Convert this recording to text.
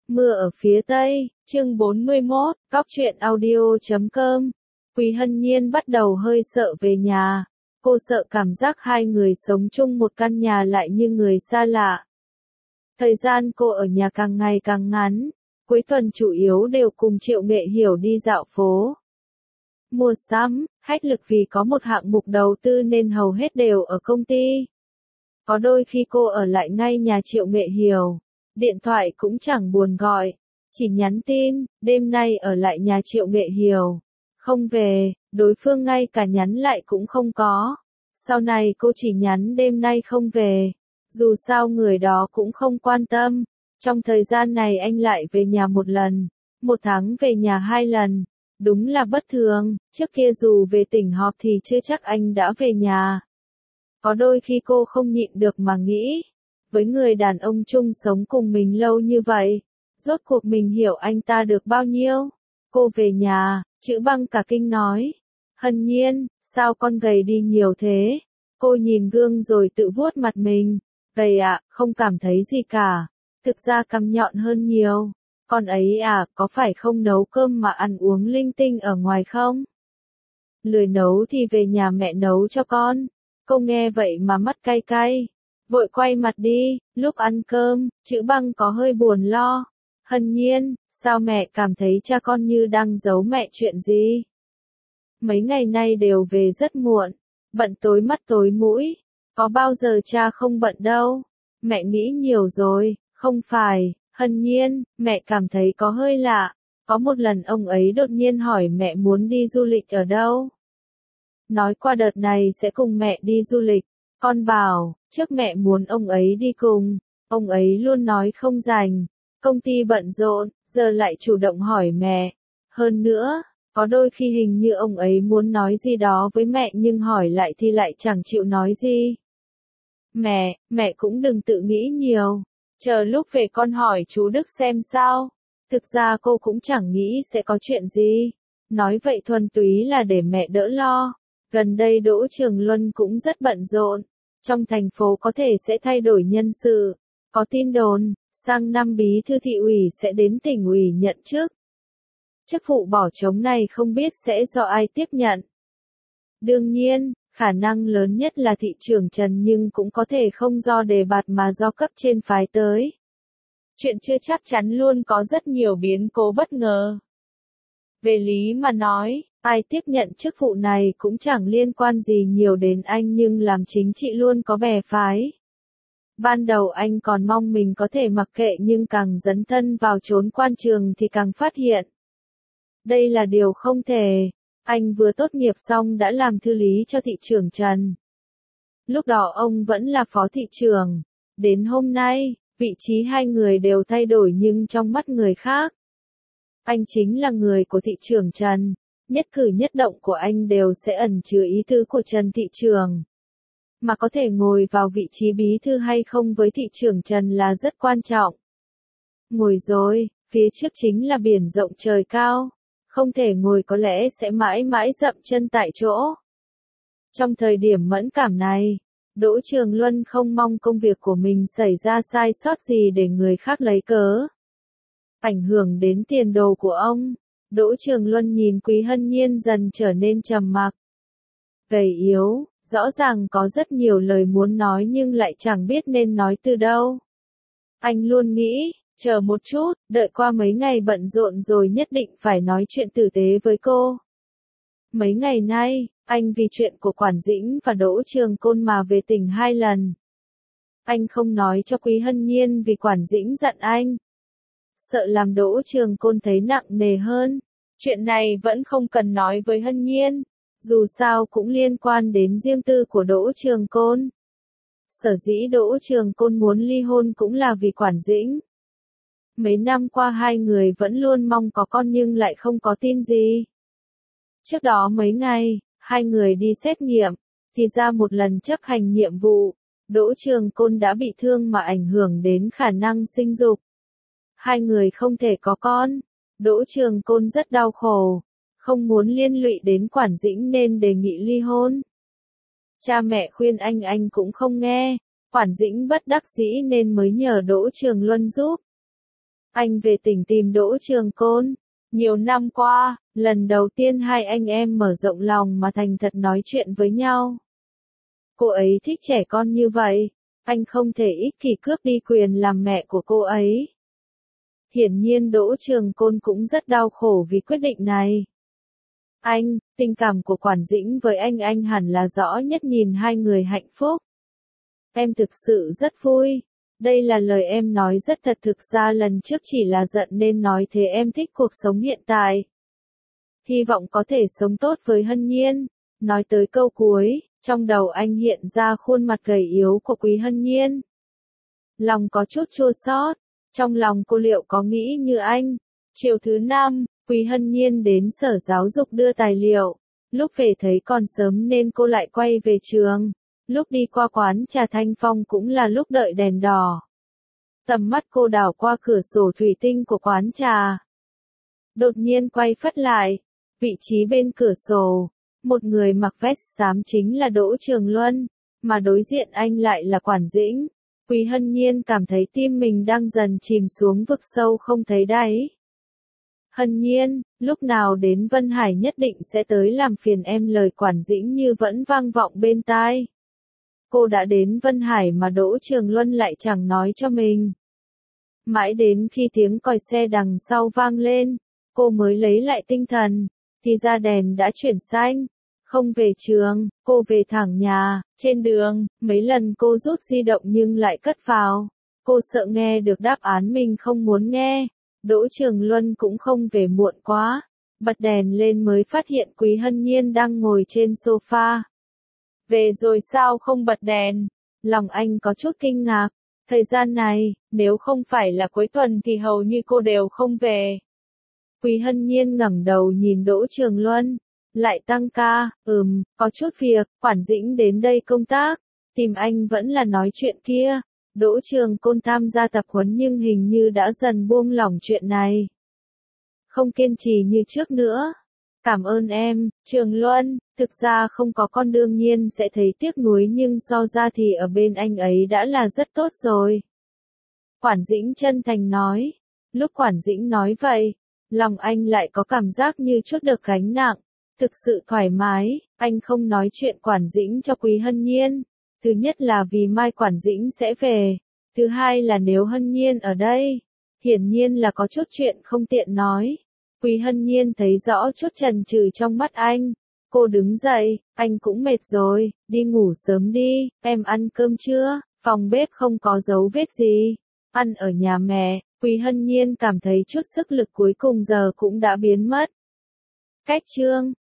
Mưa ở phía Tây, chương 41, Cóc truyện audio.com. Quý Hân Nhiên bắt đầu hơi sợ về nhà. Cô sợ cảm giác hai người sống chung một căn nhà lại như người xa lạ. Thời gian cô ở nhà càng ngày càng ngắn. Cuối tuần chủ yếu đều cùng Triệu Nghệ Hiểu đi dạo phố, mua sắm, hách lực vì có một hạng mục đầu tư nên hầu hết đều ở công ty. Có đôi khi cô ở lại ngay nhà Triệu Nghệ Hiểu. Điện thoại cũng chẳng buồn gọi, chỉ nhắn tin, đêm nay ở lại nhà Triệu Nghệ Hiểu. Không về, đối phương ngay cả nhắn lại cũng không có. Sau này cô chỉ nhắn đêm nay không về. Dù sao người đó cũng không quan tâm. Trong thời gian này anh lại về nhà một lần, một tháng về nhà 2 lần. Đúng là bất thường, trước kia dù về tỉnh họp thì chưa chắc anh đã về nhà. Có đôi khi cô không nhịn được mà nghĩ, với người đàn ông chung sống cùng mình lâu như vậy, rốt cuộc mình hiểu anh ta được bao nhiêu. Cô về nhà, Chữ Băng cả kinh nói, Hân Nhiên, sao con gầy đi nhiều thế? Cô nhìn gương rồi tự vuốt mặt mình, gầy ạ, không cảm thấy gì cả, thực ra cằm nhọn hơn nhiều. Con ấy à, có phải không nấu cơm mà ăn uống linh tinh ở ngoài không? Lười nấu thì về nhà mẹ nấu cho con. Cô nghe vậy mà mắt cay cay, vội quay mặt đi. Lúc ăn cơm, Chữ Băng có hơi buồn lo. Hân Nhiên, sao mẹ cảm thấy cha con như đang giấu mẹ chuyện gì? Mấy ngày nay đều về rất muộn, bận tối mắt tối mũi. Có bao giờ cha không bận đâu. Mẹ nghĩ nhiều rồi, không phải. Hân Nhiên, mẹ cảm thấy có hơi lạ. Có một lần ông ấy đột nhiên hỏi mẹ muốn đi du lịch ở đâu. Nói qua đợt này sẽ cùng mẹ đi du lịch. Con bảo, trước mẹ muốn ông ấy đi cùng. Ông ấy luôn nói không rảnh. Công ty bận rộn, giờ lại chủ động hỏi mẹ. Hơn nữa, có đôi khi hình như ông ấy muốn nói gì đó với mẹ nhưng hỏi lại thì lại chẳng chịu nói gì. Mẹ cũng đừng tự nghĩ nhiều. Chờ lúc về con hỏi chú Đức xem sao. Thực ra cô cũng chẳng nghĩ sẽ có chuyện gì. Nói vậy thuần túy là để mẹ đỡ lo. Gần đây Đỗ Trường Luân cũng rất bận rộn. Trong thành phố có thể sẽ thay đổi nhân sự. Có tin đồn, sang năm bí thư thị ủy sẽ đến tỉnh ủy nhận chức. Chức vụ bỏ trống này không biết sẽ do ai tiếp nhận. Đương nhiên, khả năng lớn nhất là thị trưởng Trần nhưng cũng có thể không do đề bạt mà do cấp trên phái tới. Chuyện chưa chắc chắn luôn có rất nhiều biến cố bất ngờ. Về lý mà nói, ai tiếp nhận chức vụ này cũng chẳng liên quan gì nhiều đến anh nhưng làm chính trị luôn có bè phái. Ban đầu anh còn mong mình có thể mặc kệ nhưng càng dấn thân vào chốn quan trường thì càng phát hiện. Đây là điều không thể. Anh vừa tốt nghiệp xong đã làm thư lý cho thị trưởng Trần. Lúc đó ông vẫn là phó thị trưởng. Đến hôm nay, vị trí hai người đều thay đổi nhưng trong mắt người khác. Anh chính là người của thị trưởng Trần. Nhất cử nhất động của anh đều sẽ ẩn chứa ý tứ của Trần thị trưởng. Mà có thể ngồi vào vị trí bí thư hay không với thị trưởng Trần là rất quan trọng. Ngồi rồi, phía trước chính là biển rộng trời cao. Không thể ngồi có lẽ sẽ mãi mãi dậm chân tại chỗ. Trong thời điểm mẫn cảm này, Đỗ Trường Luân không mong công việc của mình xảy ra sai sót gì để người khác lấy cớ. Ảnh hưởng đến tiền đồ của ông, Đỗ Trường Luân nhìn Quý Hân Nhiên dần trở nên trầm mặc. Gầy yếu, rõ ràng có rất nhiều lời muốn nói nhưng lại chẳng biết nên nói từ đâu. Anh luôn nghĩ, chờ một chút, đợi qua mấy ngày bận rộn rồi nhất định phải nói chuyện tử tế với cô. Mấy ngày nay, anh vì chuyện của Quản Dĩnh và Đỗ Trường Côn mà về tỉnh 2 lần. Anh không nói cho Quý Hân Nhiên vì Quản Dĩnh giận anh. Sợ làm Đỗ Trường Côn thấy nặng nề hơn. Chuyện này vẫn không cần nói với Hân Nhiên. Dù sao cũng liên quan đến riêng tư của Đỗ Trường Côn. Sở dĩ Đỗ Trường Côn muốn ly hôn cũng là vì Quản Dĩnh. Mấy năm qua hai người vẫn luôn mong có con nhưng lại không có tin gì. Trước đó mấy ngày, hai người đi xét nghiệm, thì ra một lần chấp hành nhiệm vụ, Đỗ Trường Côn đã bị thương mà ảnh hưởng đến khả năng sinh dục. Hai người không thể có con, Đỗ Trường Côn rất đau khổ, không muốn liên lụy đến Quản Dĩnh nên đề nghị ly hôn. Cha mẹ khuyên anh cũng không nghe, Quản Dĩnh bất đắc dĩ nên mới nhờ Đỗ Trường Luân giúp. Anh về tỉnh tìm Đỗ Trường Côn. Nhiều năm qua, lần đầu tiên hai anh em mở rộng lòng mà thành thật nói chuyện với nhau. Cô ấy thích trẻ con như vậy, anh không thể ích kỷ cướp đi quyền làm mẹ của cô ấy. Hiển nhiên Đỗ Trường Côn cũng rất đau khổ vì quyết định này. Tình cảm của Quản Dĩnh với anh hẳn là rõ nhất nhìn hai người hạnh phúc. Em thực sự rất vui. Đây là lời em nói rất thật, thực ra lần trước chỉ là giận nên nói thế, em thích cuộc sống hiện tại. Hy vọng có thể sống tốt với Hân Nhiên. Nói tới câu cuối, trong đầu anh hiện ra khuôn mặt gầy yếu của Quý Hân Nhiên. Lòng có chút chua xót, trong lòng cô liệu có nghĩ như anh. Chiều thứ 5, Quý Hân Nhiên đến sở giáo dục đưa tài liệu. Lúc về thấy còn sớm nên cô lại quay về trường. Lúc đi qua quán trà Thanh Phong cũng là lúc đợi đèn đỏ. Tầm mắt cô đảo qua cửa sổ thủy tinh của quán trà. Đột nhiên quay phắt lại. Vị trí bên cửa sổ, một người mặc vest xám chính là Đỗ Trường Luân, mà đối diện anh lại là Quản Dĩnh. Quý Hân Nhiên cảm thấy tim mình đang dần chìm xuống vực sâu không thấy đáy. Hân Nhiên, lúc nào đến Vân Hải nhất định sẽ tới làm phiền em, lời Quản Dĩnh như vẫn vang vọng bên tai. Cô đã đến Vân Hải mà Đỗ Trường Luân lại chẳng nói cho mình. Mãi đến khi tiếng còi xe đằng sau vang lên, cô mới lấy lại tinh thần, thì ra đèn đã chuyển xanh. Không về trường, cô về thẳng nhà. Trên đường, mấy lần cô rút di động nhưng lại cất vào. Cô sợ nghe được đáp án mình không muốn nghe. Đỗ Trường Luân cũng không về muộn quá. Bật đèn lên mới phát hiện Quý Hân Nhiên đang ngồi trên sofa. Về rồi sao không bật đèn? Lòng anh có chút kinh ngạc. Thời gian này, nếu không phải là cuối tuần thì hầu như cô đều không về. Quý Hân Nhiên ngẩng đầu nhìn Đỗ Trường Luân. Lại tăng ca, có chút việc, Quản Dĩnh đến đây công tác. Tìm anh vẫn là nói chuyện kia. Đỗ Trường Côn tham gia tập huấn nhưng hình như đã dần buông lỏng chuyện này. Không kiên trì như trước nữa. Cảm ơn em, Trường Luân, thực ra không có con đương nhiên sẽ thấy tiếc nuối nhưng so ra thì ở bên anh ấy đã là rất tốt rồi. Quản Dĩnh chân thành nói. Lúc Quản Dĩnh nói vậy, lòng anh lại có cảm giác như chút được gánh nặng. Thực sự thoải mái, anh không nói chuyện Quản Dĩnh cho Quý Hân Nhiên. Thứ nhất là vì mai Quản Dĩnh sẽ về. Thứ hai là nếu Hân Nhiên ở đây. Hiển nhiên là có chút chuyện không tiện nói. Quý Hân Nhiên thấy rõ chút chần chừ trong mắt anh. Cô đứng dậy, anh cũng mệt rồi, đi ngủ sớm đi, em ăn cơm chưa? Phòng bếp không có dấu vết gì. Ăn ở nhà mẹ, Quý Hân Nhiên cảm thấy chút sức lực cuối cùng giờ cũng đã biến mất. Cách chương